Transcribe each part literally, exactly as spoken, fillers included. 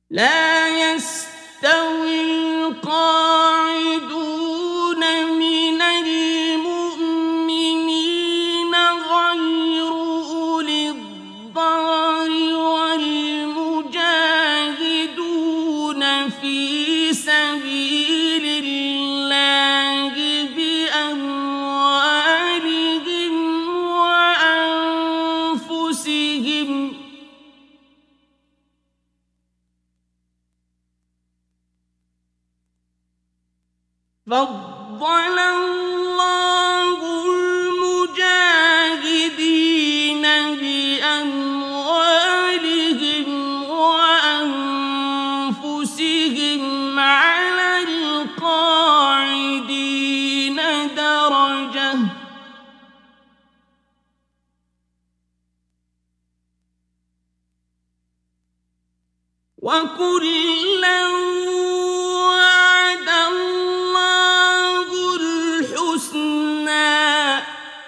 لا يستوي القاعدون من المؤمنين غير أولي الضرر والمجاهدون في سبيل الله بأموالهم وأنفسهم فضل الله المجاهدين بأموالهم وأنفسهم على القاعدين درجة وكلا وعد الله الحسنى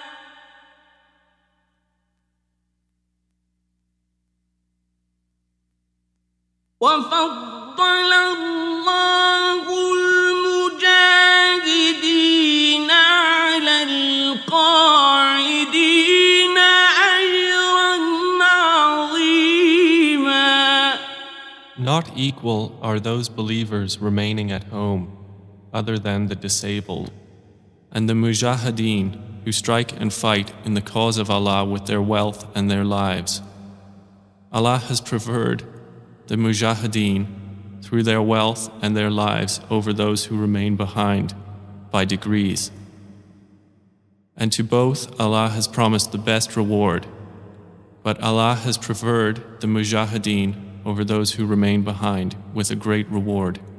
وفضل الله المجاهدين على القاعدين أجرا عظيما. Not equal are those believers remaining at home, other than the disabled, and the mujahideen who strike and fight in the cause of Allah with their wealth and their lives. Allah has preferred the mujahideen through their wealth and their lives over those who remain behind by degrees. And to both Allah has promised the best reward, but Allah has preferred the mujahideen over those who remain behind with a great reward.